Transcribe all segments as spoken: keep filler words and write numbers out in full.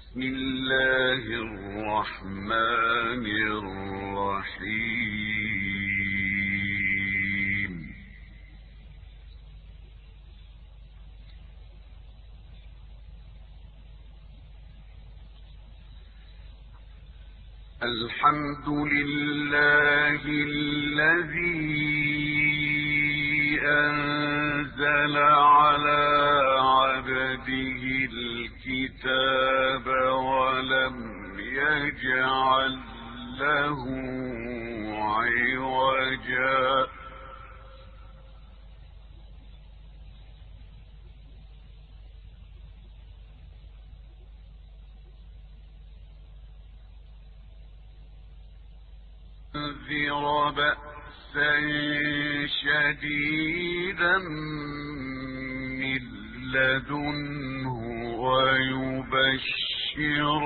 بسم الله الرحمن الرحيم. الحمد لله الذي أنزل على عبده الكتاب ولم يجعل له عوجا لينذر بأسا شديدا من لدنه ويبشر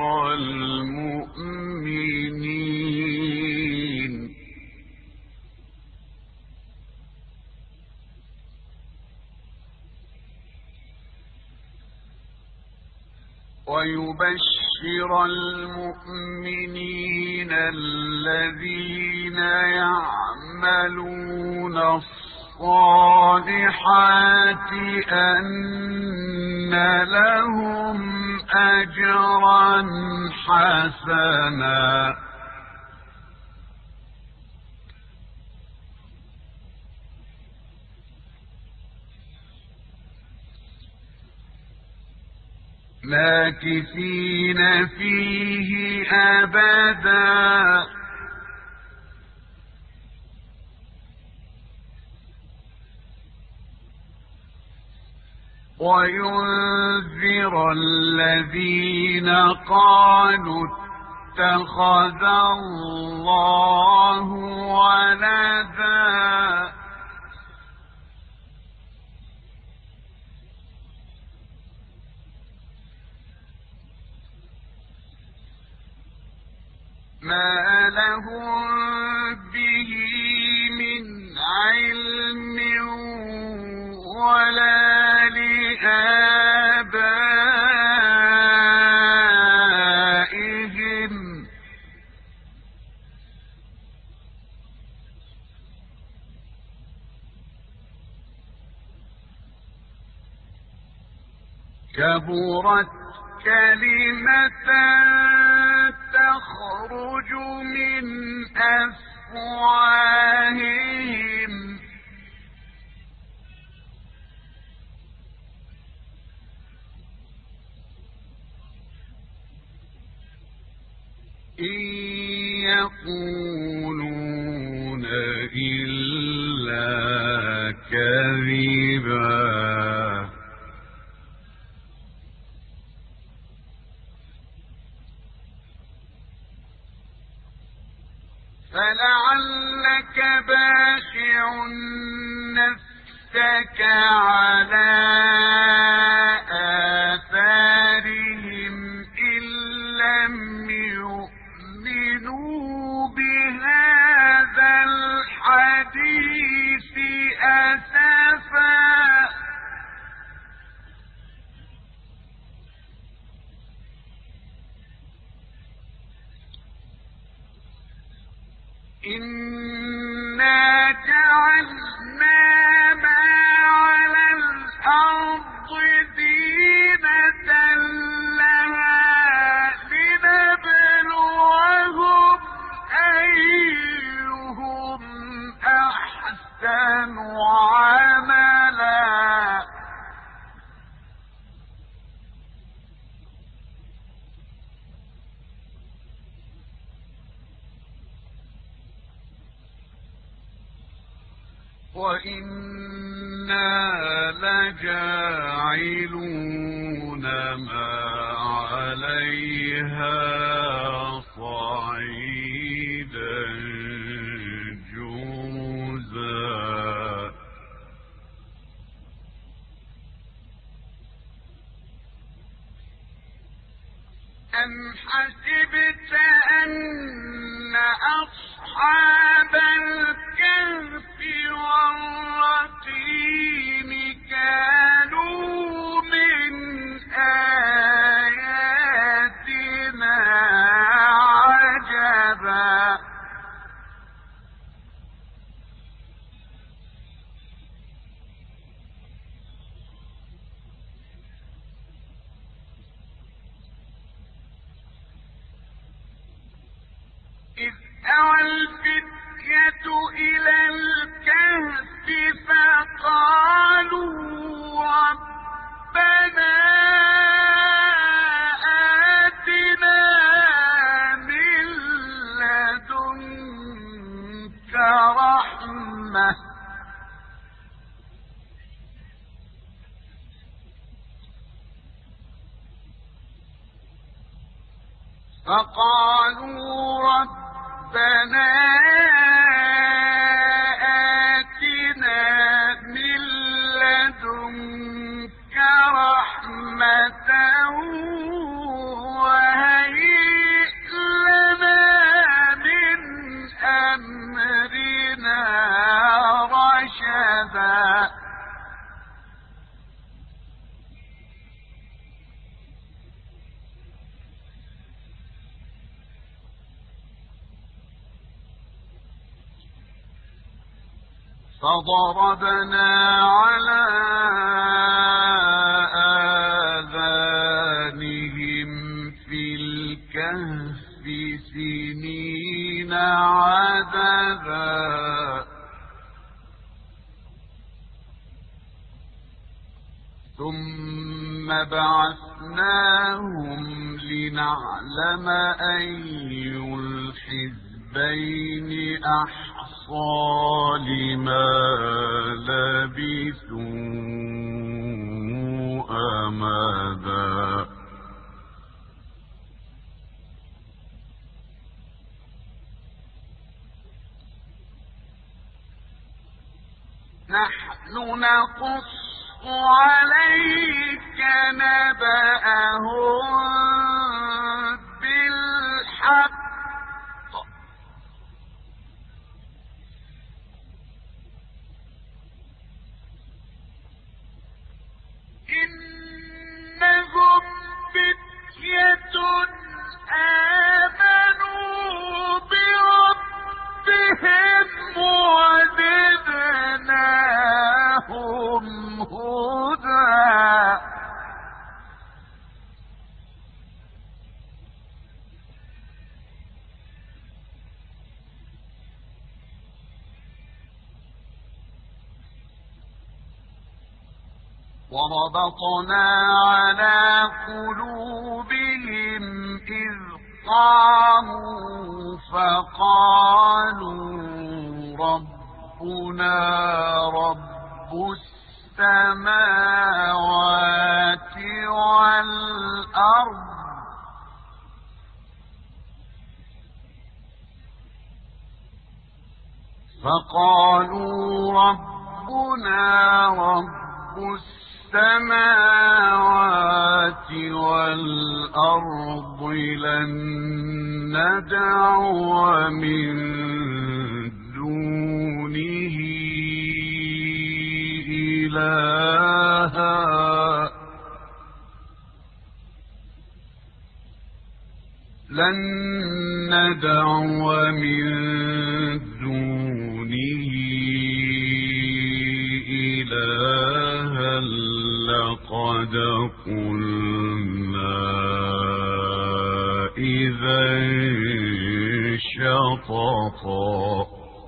المؤمنين ويبشر المؤمنين الذين يعملون الصالحات أن لهم أجرا حسنا ماكثين فيه أبدا وينذر الذين قالوا اتخذ الله ولدا ما لهم به من علم ولا لآبائهم كبرت كلمة تخرج من أفواههم إن يقولون إلا كذبا فلعلك باخع نفسك على آثارهم إن لم يؤمنوا بهذا الحديث أسفا إنا جعلنا ما على الأرض زينة لها لنبلوهم أيهم أحسن عملا وإنا لجاعلون ما عليها صعيدا جرزا أم حسبت أن أصحاب الكهف والرقيم كانوا من آياتنا أوى الفتية إلى الكهف فقالوا ربنا آتنا من لدنك رحمة فقالوا ربنا آتنا من لدنك رحمة وهيئ لنا من أمرنا رشدا فضربنا على آذانهم في الكهف سنين عددا ثم بعثناهم لنعلم أي الحزبين أحصى لما لبثوا أمدا نحن نقص عليك نبأهم بالحق إنهم فتية آمنوا بربهم وزدناهم هدى وربطنا على قلوبهم إذ قاموا فقالوا ربنا رب السماوات والأرض فقالوا ربنا رب السماوات والأرض لن ندعو من دونه إلها لن ندعو من دونه إلها لقد قلنا إذا شططا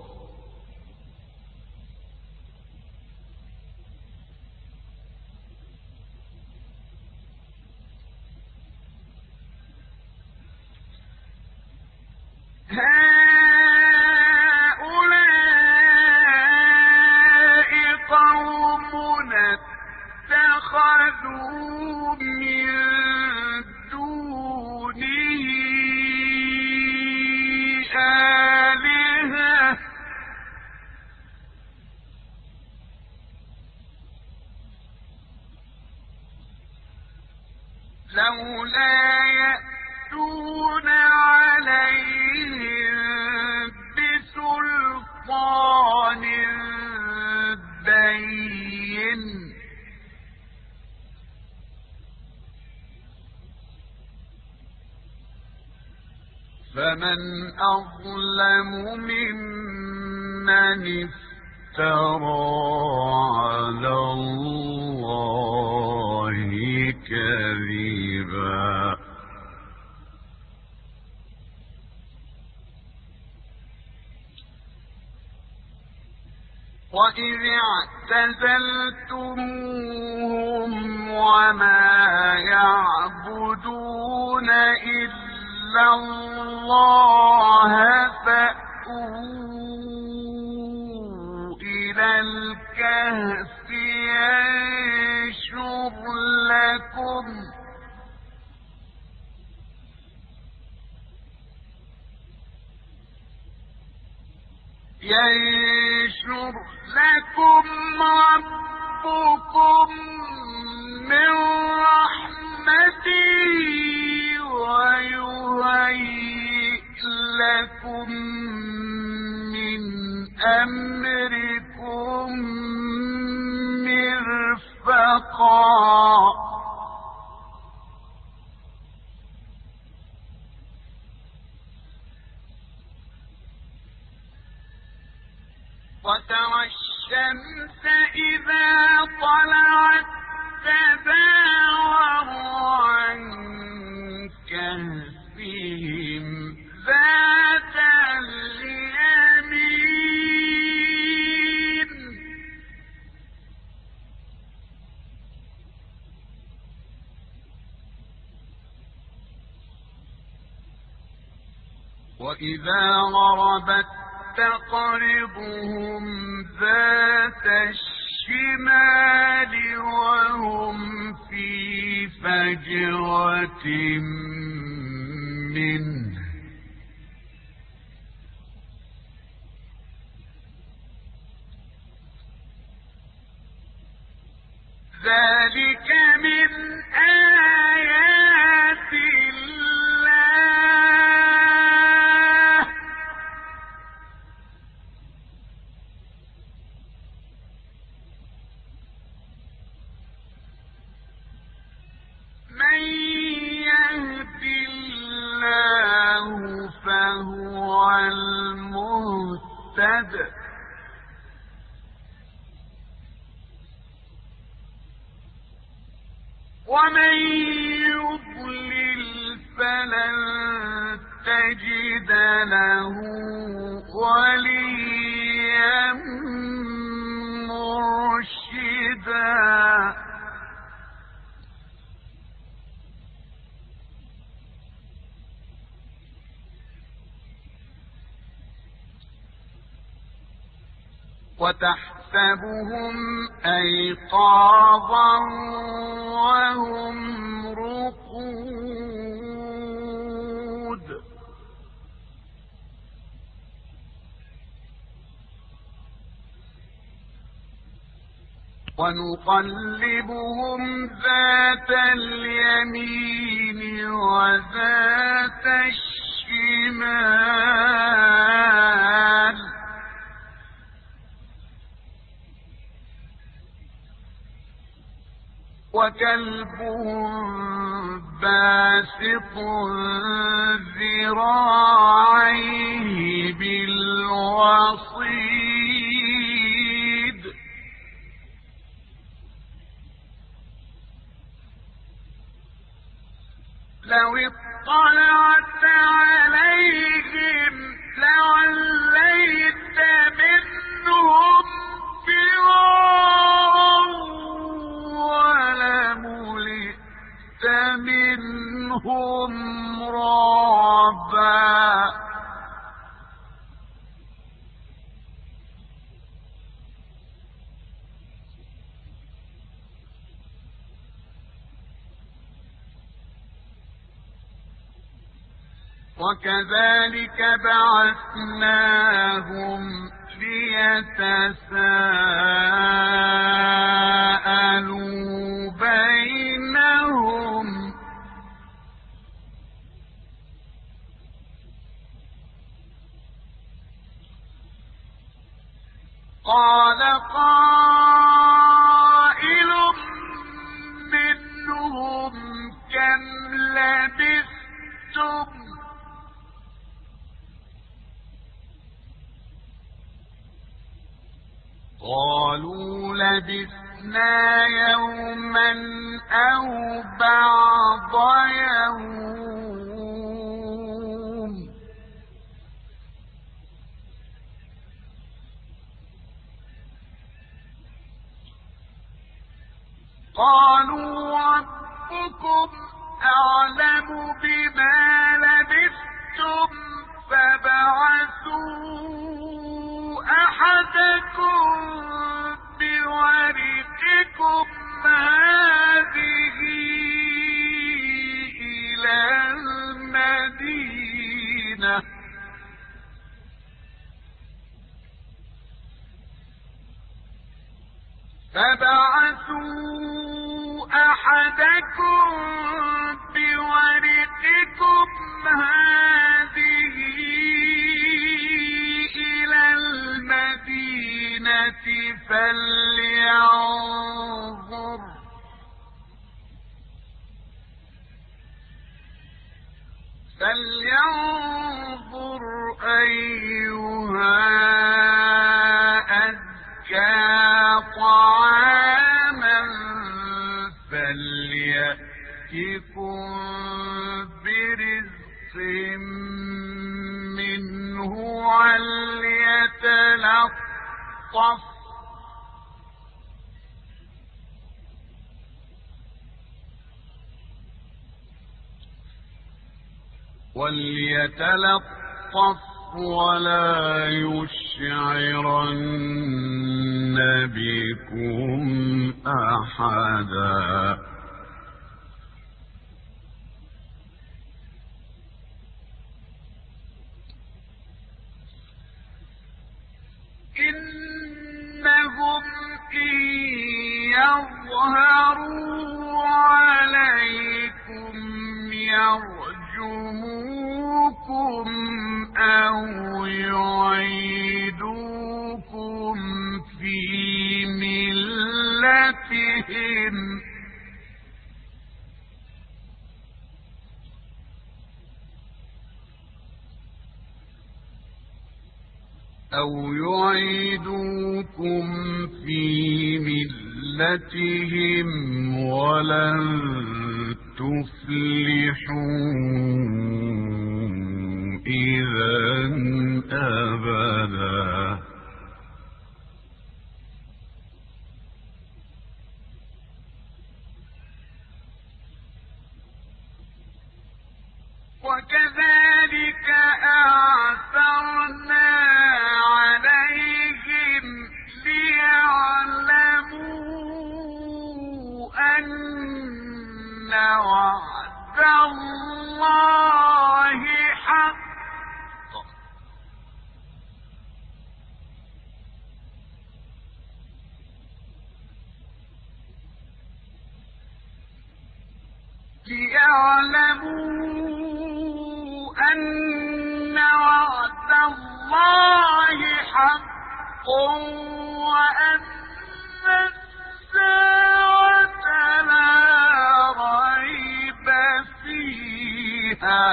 هؤلاء قومنا اتخذوا من دونه آلهة لولا يأتون عليهم بسلطان بين فمن أظلم ممن افترى على الله كذبا وإذ اعتزلتموهم وما يعبدون إلا الله فأووا إلى الكهف ينشر لكم ينشر لكم ربكم من رحمته ويهيئ لكم من أمركم مرفقا وترى الشمس إذا طلعت تزاور عن كهفهم ذات اليمين وإذا غربت تقرضهم ذات الشمال وهم في فجوة منه ذلك من آيات الله من يهد الله فهو المهتد ومن يضلل فلن تجد له وليا مرشدا وتحسبهم أيقاظا وهم رقود ونقلبهم ذات اليمين وذات الشمال وكلبهم باسط ذراعيه بالوصيد لو اطلعت عليهم لوليت منهم فرارا ولملئت منهم رعبا وكذلك بعثناهم ليتساءلوا بينهم قال قائل منهم كم لبثتم قالوا لبثنا يوما أو بعض يوم قالوا ربكم أعلم بما لبثتم فابعثوا أحدكم بورقكم هذه إلى المدينة فابعثوا أحدكم بورقكم هذه إلى المدينة فلينظر فلينظر أيها أزكى طعاما فليأتكم برزق منه وليتلطف وليتلطف ولا يشعرن بكم أحدا إنهم إن يظهروا عليكم يرجموكم أو يعيدوكم في ملتهم أو يعيدوكم في ملتهم ولن تفلحوا إذا أبدا وكذلك أعثرنا عليهم ليعلموا أن وعد الله حق ليعلموا أن وعد الله حق وأن الساعة لا ريب فيها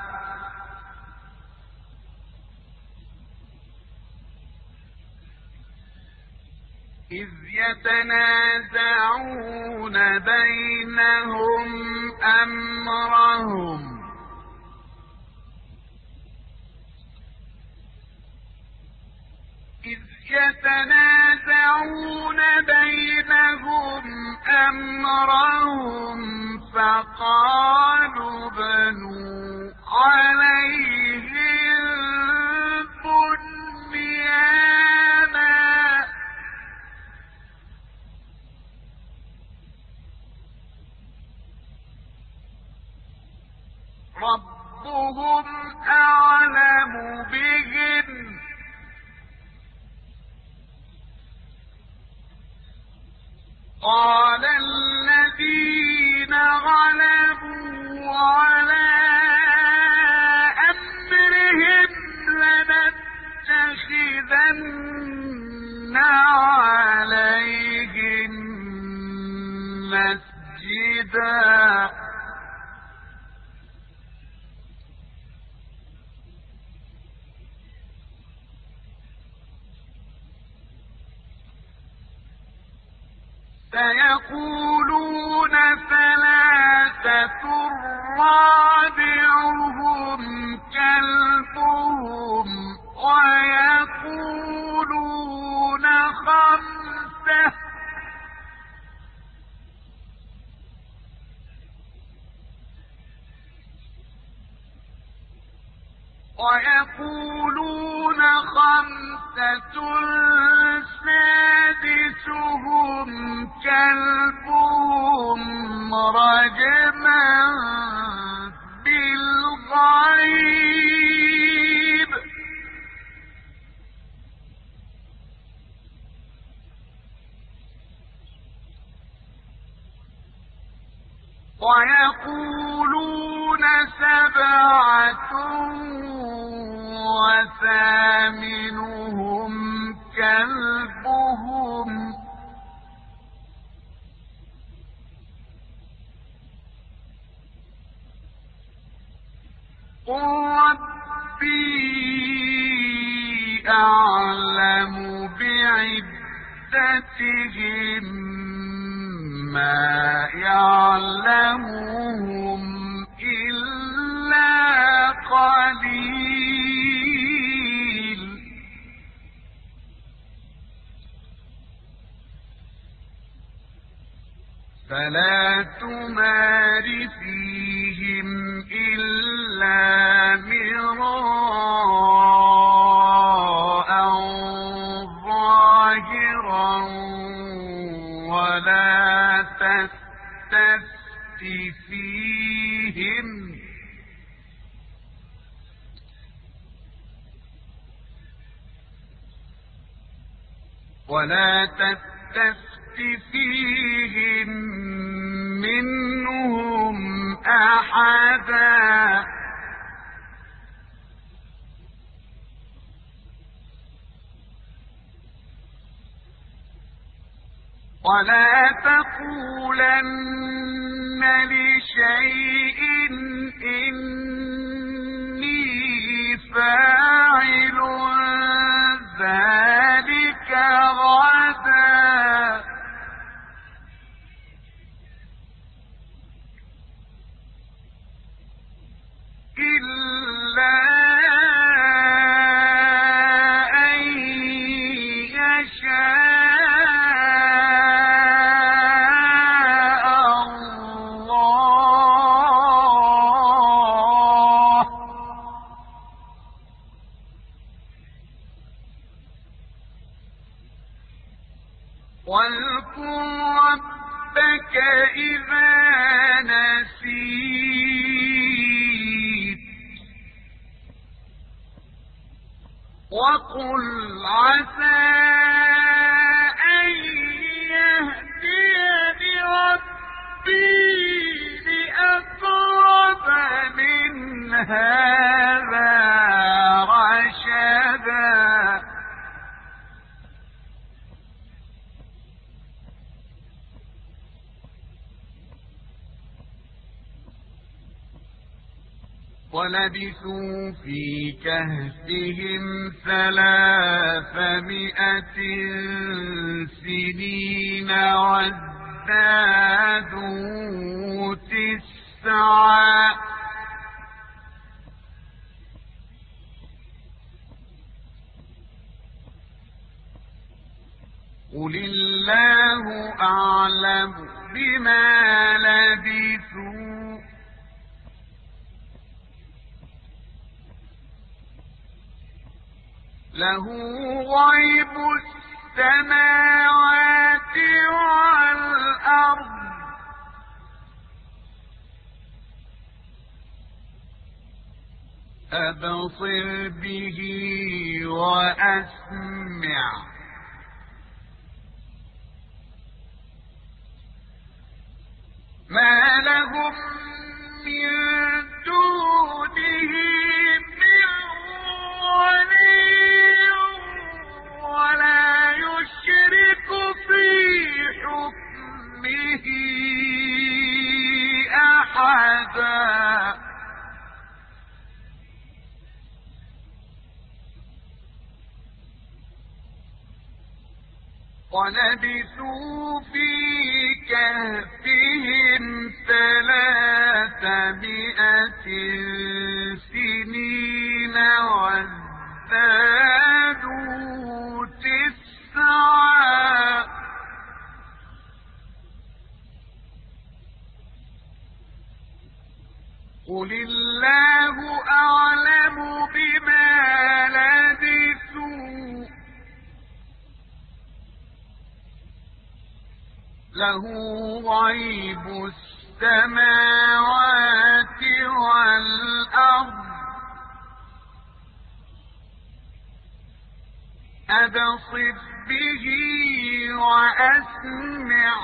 إذ يتنازعون بينهم أمرهم إذ يتنازعون بينهم أمرهم فقالوا بنوا عليهم بنيانا ربهم أعلم بهم قال الذين غلبوا على أمرهم لنتخذن عليهم مسجدا سيقولون ثلاثة رابعهم كلبهم ويقولون خمسة ويقولون خمسة سادسهم كلبهم رجما بالغيب ويقولون سبعة وثامنهم كلبهم قل ربي أعلم بعدتهم ما يعلمهم إلا قليل فلا تمار فيهم إلا مراء ظاهرا ولا تستفت فيهم ولا تستفت فيهم منهم أحدا ولا تقولن لشيء إني فاعل ذلك غدا إلا أن يشاء الله واذكر ربك إذا نسيت وقل عسى أن يهديني ربي لأقرب من هذا رشدا ولبثوا في كهفهم ثلاثمائة سنين وازدادوا تسعا قل الله أعلم بما لبثوا له غيب السماوات والأرض أبصر به وأسمع ما لهم من دونه من ولي ولا يشرك في حكمه أحدا ولبثوا في كهفهم ثلاثمائة سنين وازدادوا تسعا قل الله أعلم بما لبثوا له غيب السماوات والأرض أبصر به وأسمع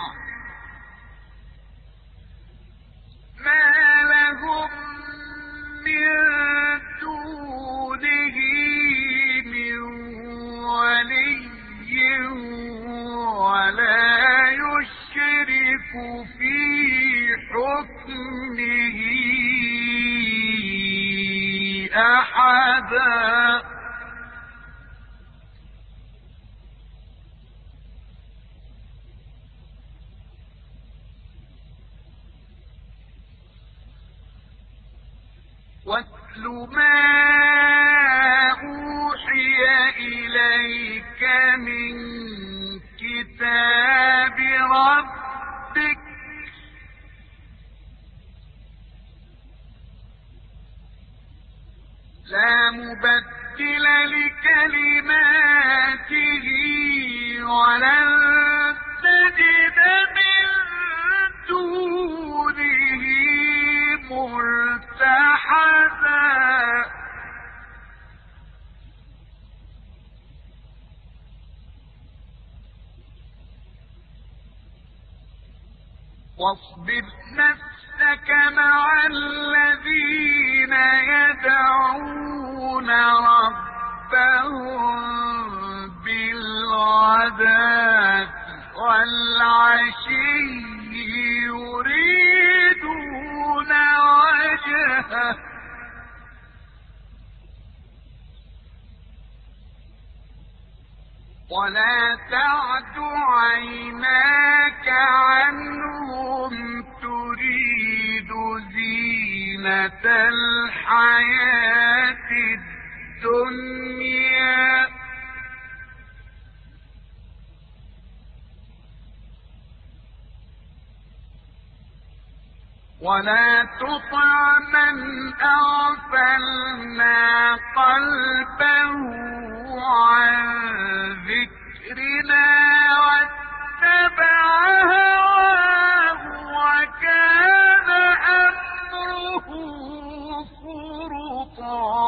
ما لهم من دونه من ولي ولا يشرك في حكمه أحدا واتل ما أوحي إليك من كتاب ربك لا مبدل لكلماته ولن تجد من دونه ملتحدا واصبر نفسك مع الذين يدعون ربهم بالغداة والعشي يريدون وجهه ولا تعد عيناك عنهم تريد زينة الحياة الدنيا ولا تطع من أغفلنا قلبه عن ذكرنا واتبع هواه وكان أمره فرطا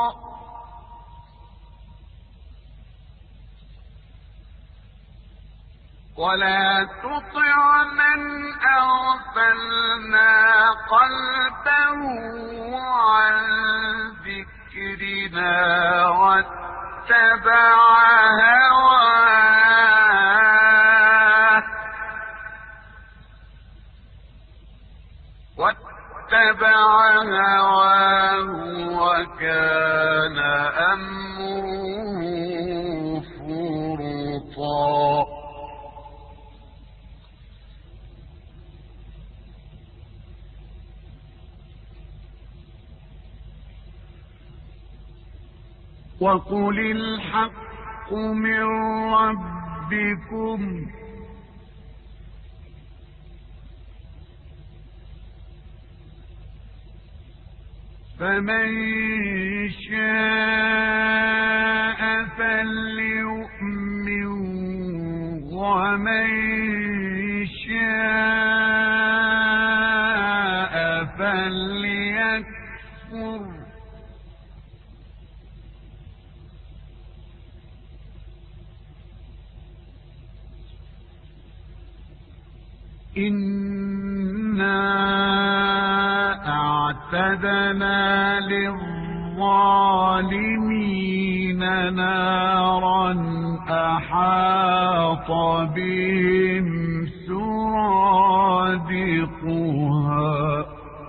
ولا تطع من أغفلنا قلبه عن ذكرنا واتبع هواه واتبع هواه وكان أمره فرطا وقل الحق من ربكم فمن شاء فليؤمن ومن شاء فليكفر إنا أعتدنا للظالمين نارا أحاط بهم سرادقها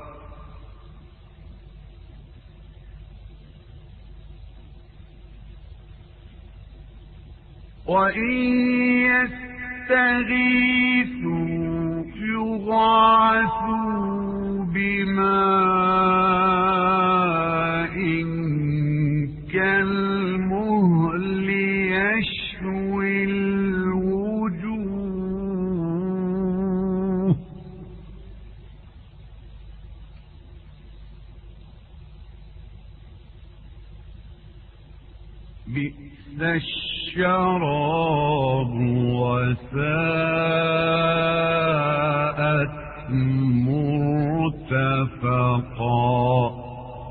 وإن يستغيثوا يغاثوا بماء كالمهل يشوي الوجوه بئس الشراب وساءت مرتفقا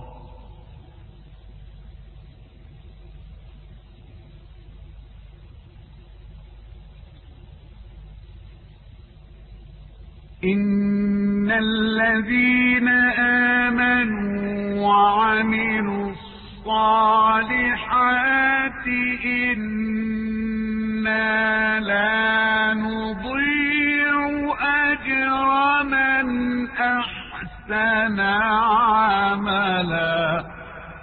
إن الذين آمنوا وعملوا الصالحات إنا لا نضيع أجر من أحسن عملا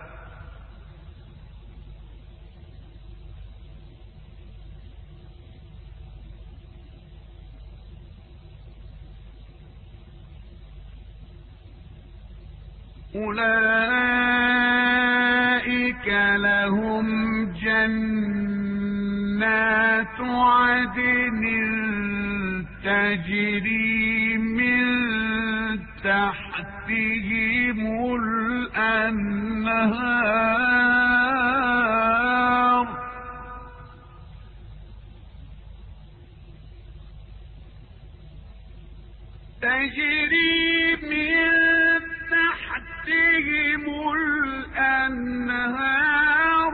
أولئك لهم جنات عدن تجري من تحتهم الأنهار تجري من تحتهم الأنهار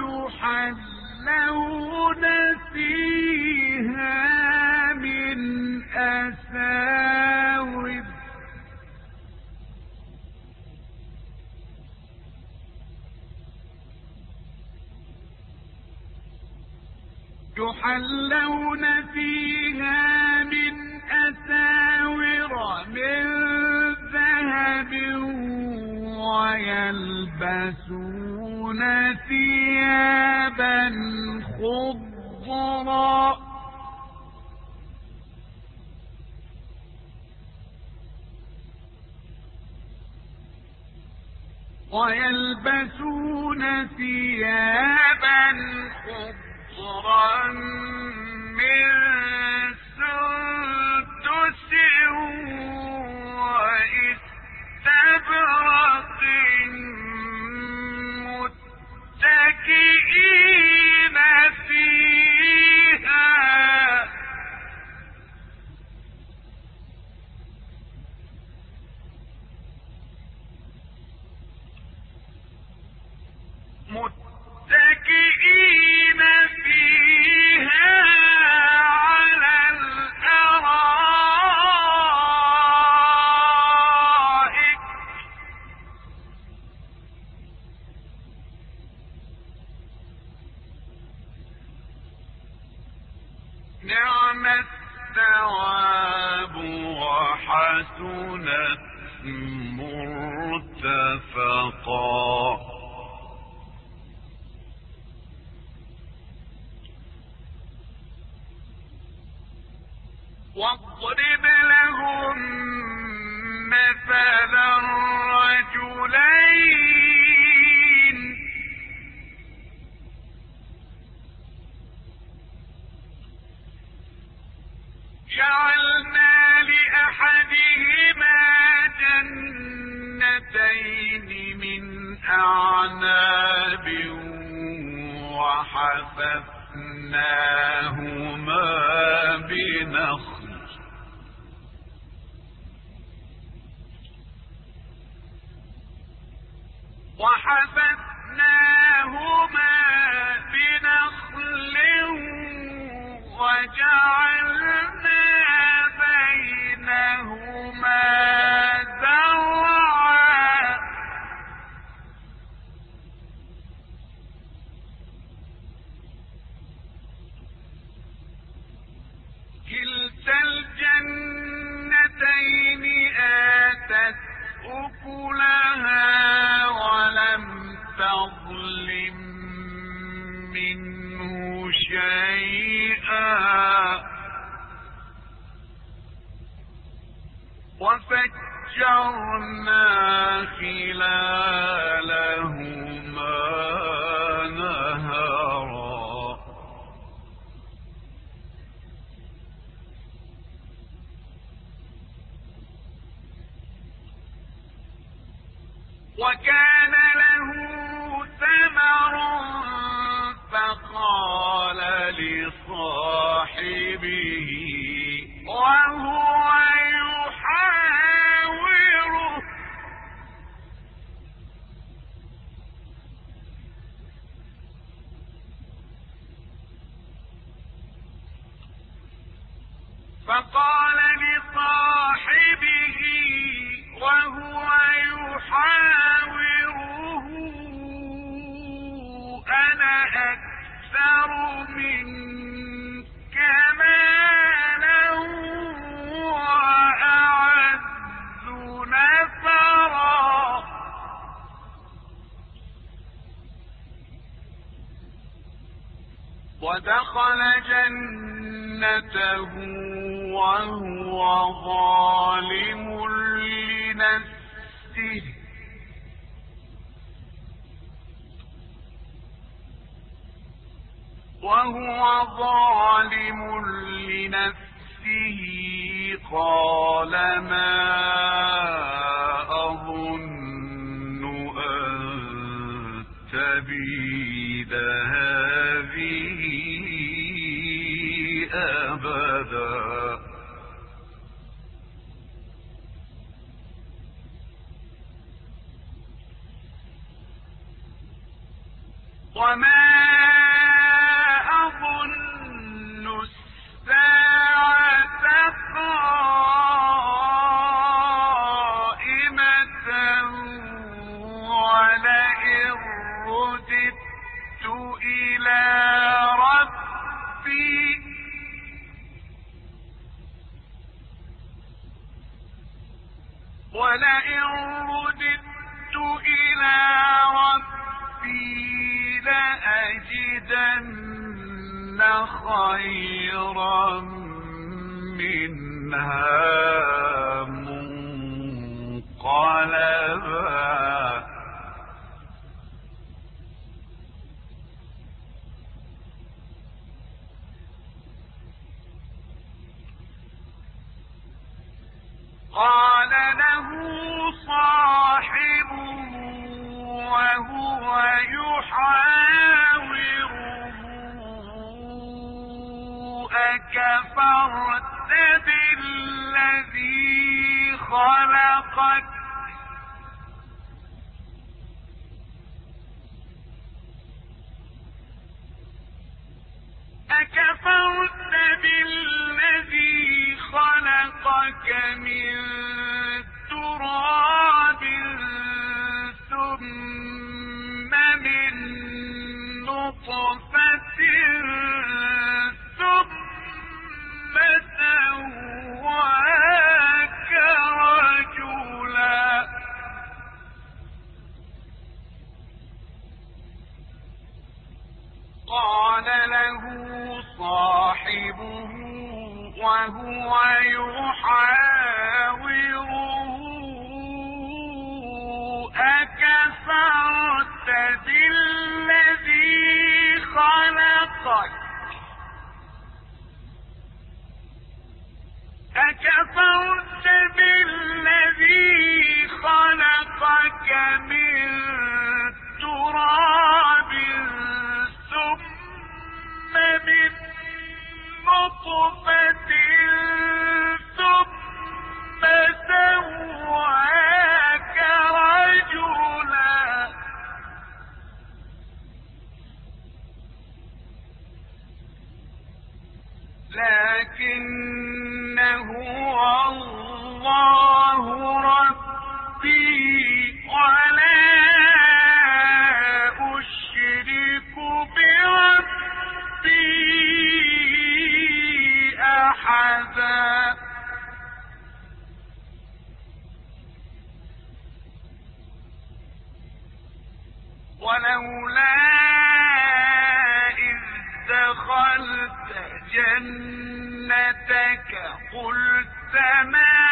يحلون فيها من أساور يحلون فيها من أساور من ذهب ويلبسون ثيابا خضرا ويلبسون ثيابا خضرا من سندس وإستبرق متكئين فيها متكئين فيها على الأرائك نعم الثواب وحسنت مرتفقا واضرب لهم مثلا رجلين جعلنا لأحدهما جنتين من أعناب وحففناهما بنخل وحففناهما بنخل وجعلنا بينهما زرعا كلتا الجنتين آتت أكلها ولم تظلم منه شيئا وفجرنا خلالهما نهرا وكان له ثمر فقال لصاحبه وهو يحاوره أنا أكثر منك مالا وأعز نفرا ودخل جنته وهو ظالم لنفسه وهو ظالم لنفسه قال ما أظن أن تبيد هذه أبدا وما أظن الساعة قائمة ولئن رددت إلى ربي ولئن رددت إلى ربي لأجدن خيرا منها منقلبا قال له صاحبه وهو يحاوره أكفرت بالذي خلقك أكفرت بالذي خلقك من تراب ثم من نطفة ثم سواك رجلا قال له صاحبه وهو يحاوره أكفرت بالذي خلقك أكفرت بالذي خلقك من تراب ثم من نطفة ثم سواك رجلا لكنه الله ربي ولا أشرك بربي أحدا ولولا إذ دخلت جنتك قلت ما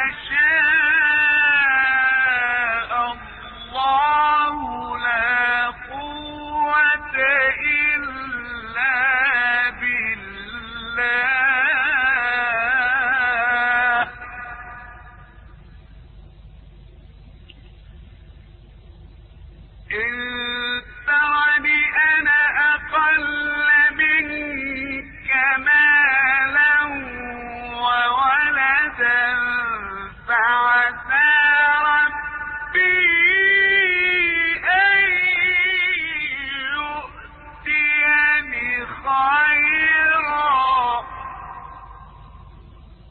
شاء الله لا قوة إلا بالله إن ترني أنا أقل منك مالا وولدا فعسى ربي أن يؤتيني خيرا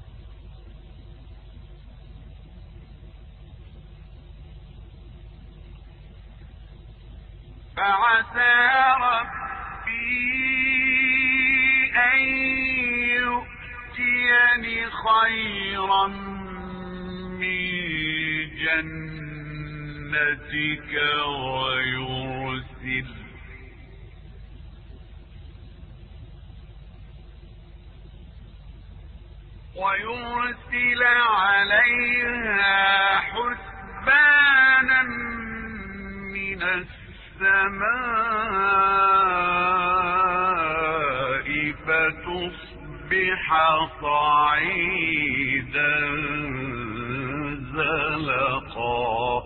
فعسى ربي أن يؤتيني خيرا من جنتك ويرسل ويرسل عليها حسبانا من السماء فتصبح صعيدا زلقا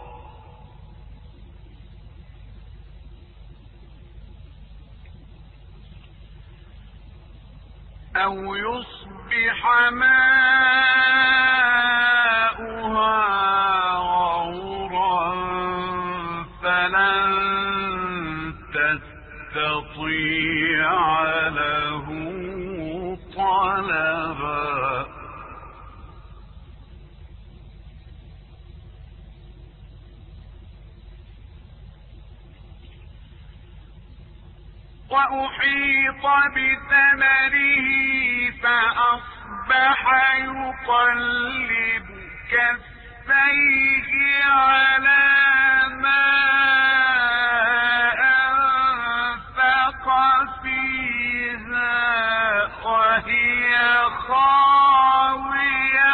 أو يصبح ماؤها غورا فلن تستطيع له طلبا وأحيط بثمره فأصبح يقلب كفيه على ما أنفق فيها وهي خاوية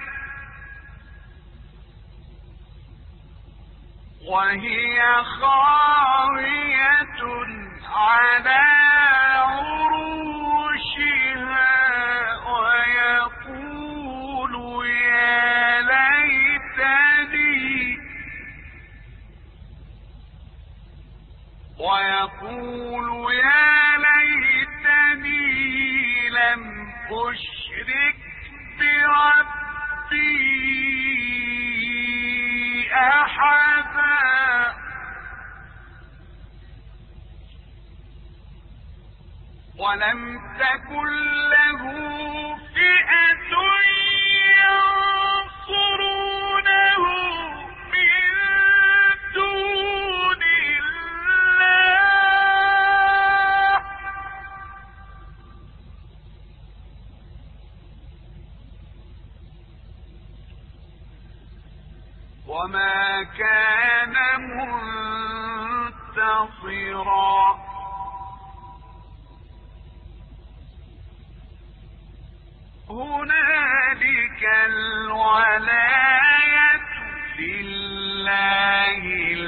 وهي خاوية على عروشها ويقول يا ليتني ويقول يا ليتني لم أشرك بربي أحدا ولم تكن له فئة ينصرونه من دون الله وما كان منتصرا هنالك الولاية لله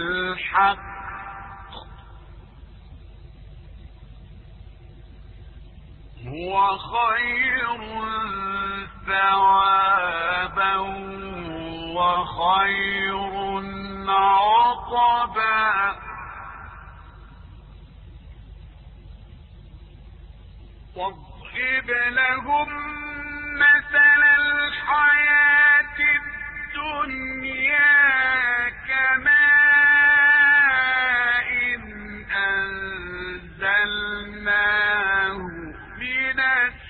الحق هو خير ثوابا وخير عقبا واضرب لهم مثل الحياة الدنيا كماء أنزلناه من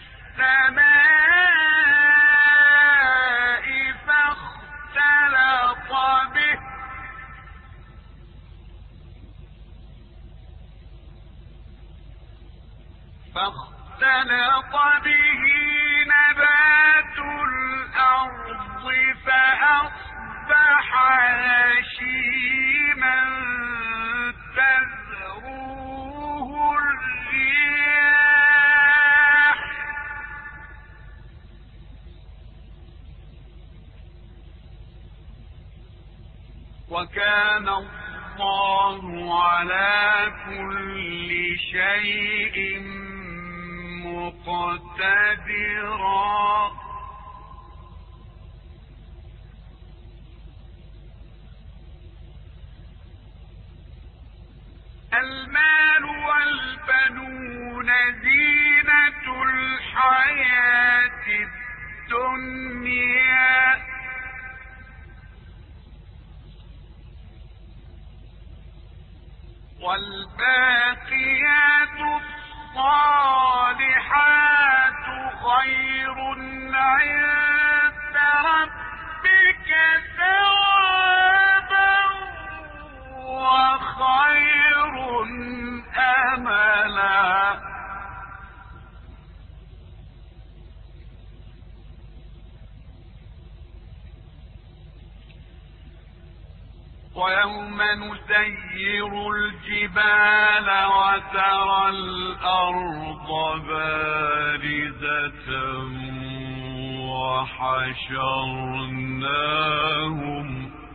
السماء فاختلط به فاختلط به نبات الأرض فأصبح هشيما تذروه الرياح وكان الله على كل شيء مقتدرا المال والبنون زينة الحياة الدنيا والباقيات الصالحات خير عند ربك ثوابا وخير ويوم نسير الجبال وترى الأرض بارزة وحشرناهم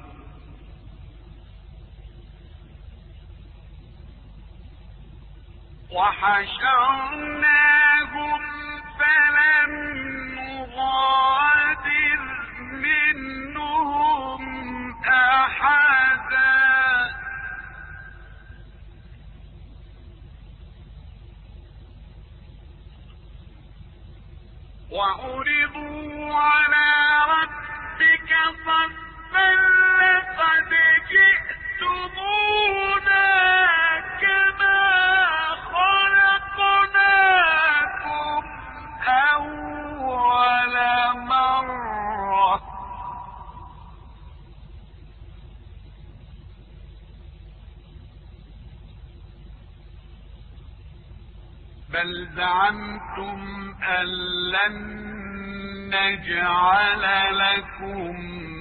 وحشرناهم فلم نغادر منهم أحدا وعرضوا على ربك صفا لقد جئتمونا كما خلقناكم أول مرة بل زعمتم أن لن نجعل لكم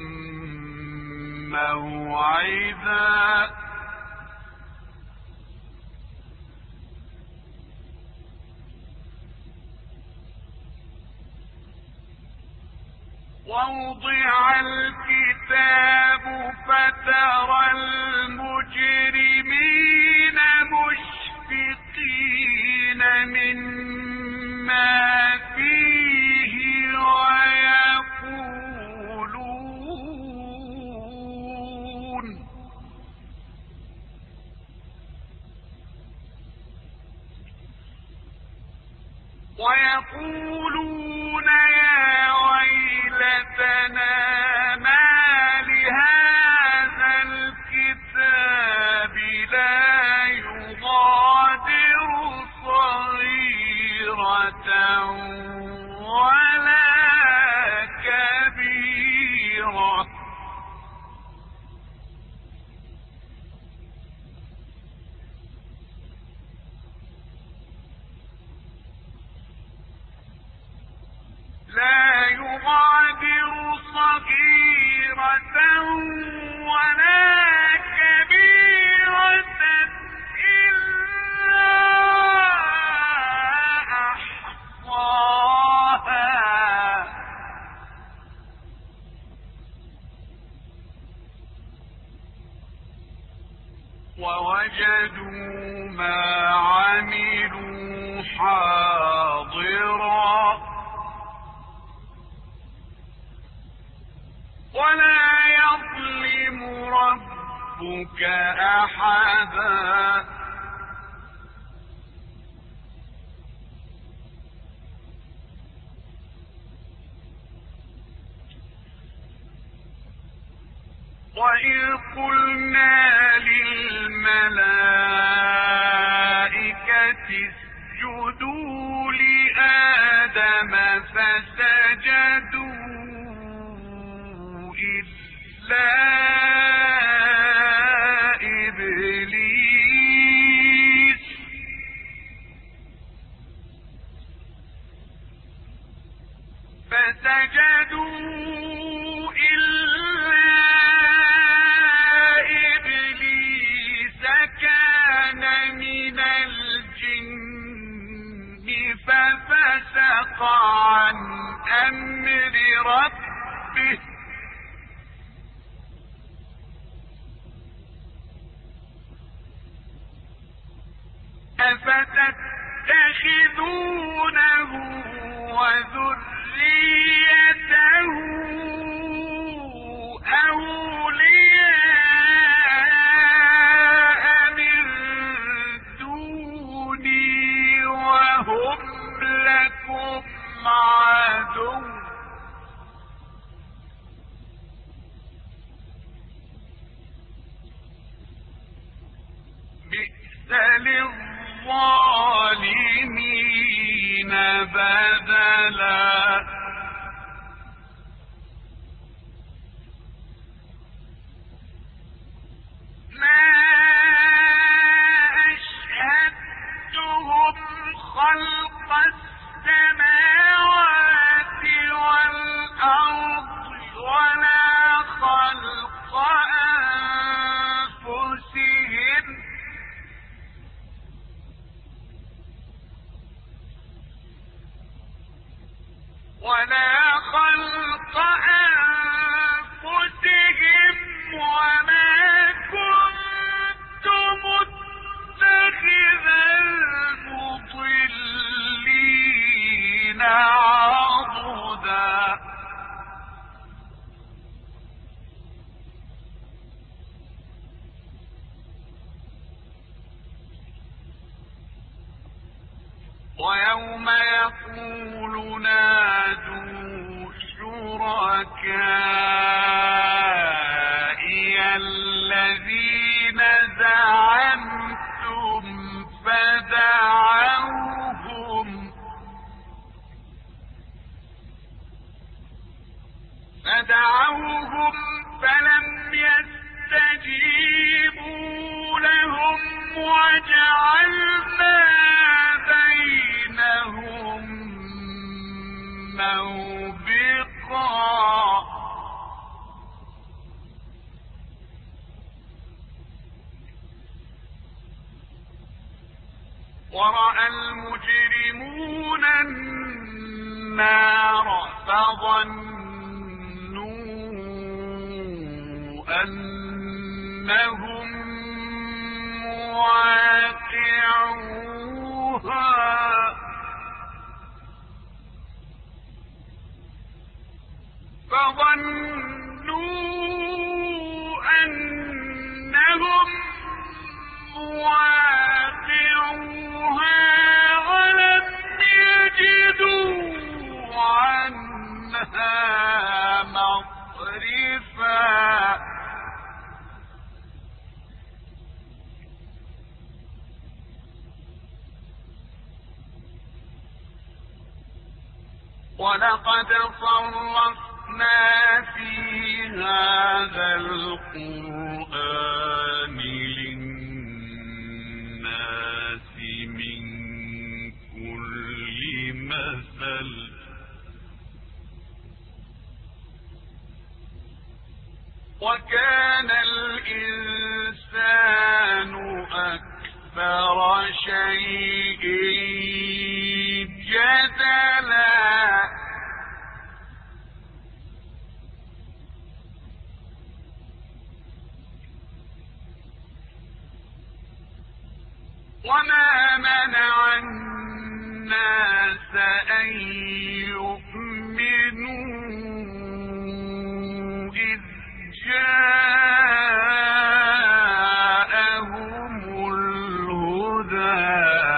موعدا ووضع الكتاب فترى المجرمين مشفقين مما فيه ويقولون ويقولون يا ويلتنا ما لهذا الكتاب لا يغادر صغيرة ولا كبيرة لا يغادر صغيرة ولا كبيرة إلا أحصاها ووجدوا ما عملوا حاضرا ولا يظلم ربك أحدا وإذ قلنا للملائكة اسجدوا لآدم فسجدوا إلا إبليس فسجدوا إلا إبليس كان من الجن ففسق عن أمر ربه أفتتخذونه وذريته أولياء من دوني وهم لكم عدو بئس للظالمين بدلا ما أشهدتهم خلق السماوات والأرض ولا خلق أنفسهم ولا خلق أنفسهم وما كنت متخذ المضلين عضدا ويوم يقول نادوا شركائي الذين زعمتم فدعوهم فدعوهم فلم يستجيبوا لهم وجعلنا بينهم موبقا ورأى المجرمون النار فظنوا أنهم واقعوها فظنوا أنهم واقعوها ولم يجدوا عنها مصرفا ولقد صرفنا في هذا القرآن للناس من كل مثل وكان الإنسان أكثر شيء جدلا وما منع الناس أن يؤمنوا إذ جاءهم الهدى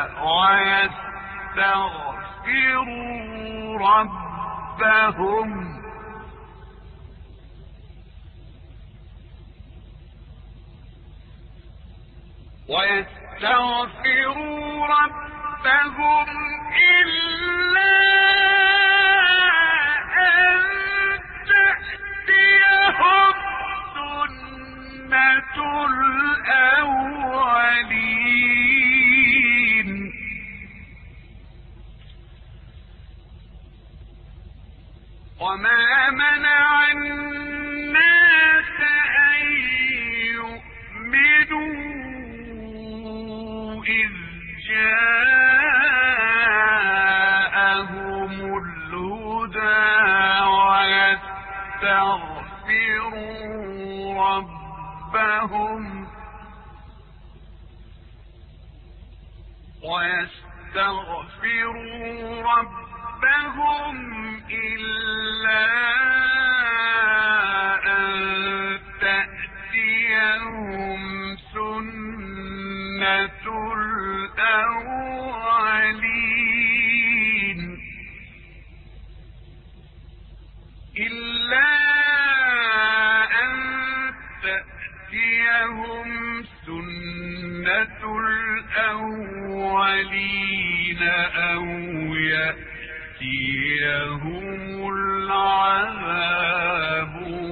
ويستغفروا ربهم ويستغفروا ربهم إلا أن تأتيهم سنة الأولين وما منع الناس أن يؤمنوا إذ جاءهم الهدى ويستغفروا ربهم ويستغفروا ربهم إلا أن تأتيهم سنة الأولين إلا أن تأتيهم سنة الأولين أو يأتيهم العذاب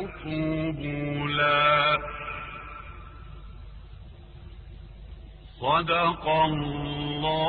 قبلا. صدق الله